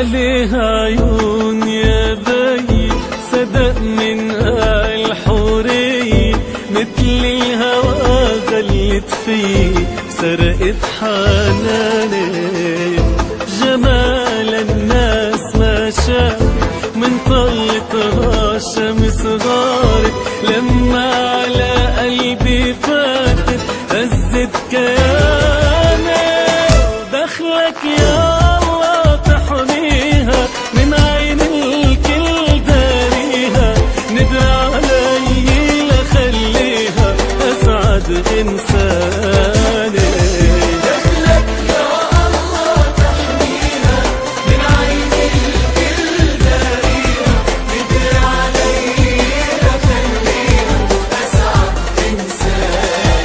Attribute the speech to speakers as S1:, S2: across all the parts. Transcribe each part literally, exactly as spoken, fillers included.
S1: عليها عيون يا بي صدق منها الحورية، مثل الهوى غلت فيه سرقت حناني. جمال الناس ما شافت من طلتها شمس غارت، لما على قلبي فاتت هزت كياني. دخلك يا الله تحميها من عين الكل داريها، ندري علي لخليها أسعد إنساني.
S2: دخلك يا الله تحميها من عين الكل داريها، ندري علي لخليها أسعد إنساني.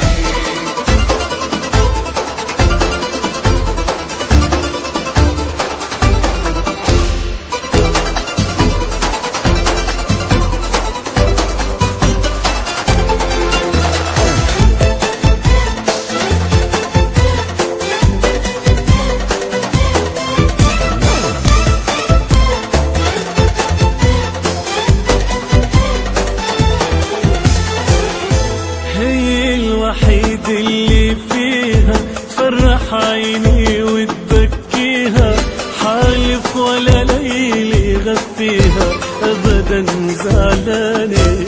S1: هي الوحيد اللي فيها تفرح عيني وتبكيها، حالف ولا ليلي غفيها ابدا زعلانة.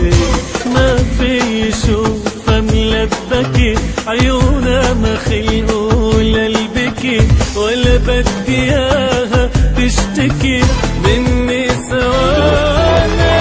S1: ما في شوفها ملبكي عيونها ما خلقوا للبكي، ولا بدي اياها تشتكي مني ثواني.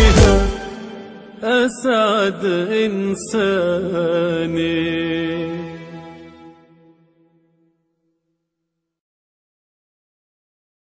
S1: أسعد إنساني.